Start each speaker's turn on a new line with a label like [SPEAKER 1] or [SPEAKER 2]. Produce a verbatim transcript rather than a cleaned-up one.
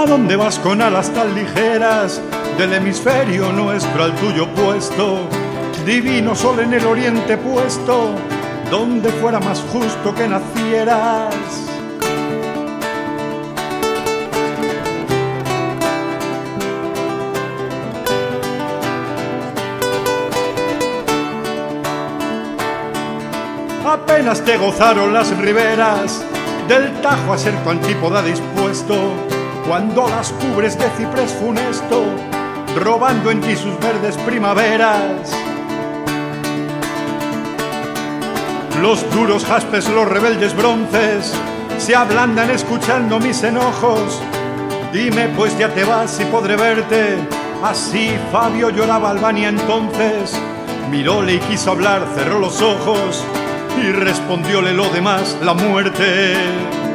[SPEAKER 1] ¿A dónde vas con alas tan ligeras? Del hemisferio nuestro al tuyo puesto, divino sol en el oriente puesto, donde fuera más justo que nacieras. Apenas te gozaron las riberas del Tajo a ser tu antípoda dispuesto, cuando las cubres de ciprés funesto, robando en ti sus verdes primaveras. Los duros jaspes, los rebeldes bronces, se ablandan escuchando mis enojos. Dime pues ya te vas y podré verte. Así Fabio lloraba Albania entonces. Miróle y quiso hablar, cerró los ojos y respondióle lo demás, la muerte.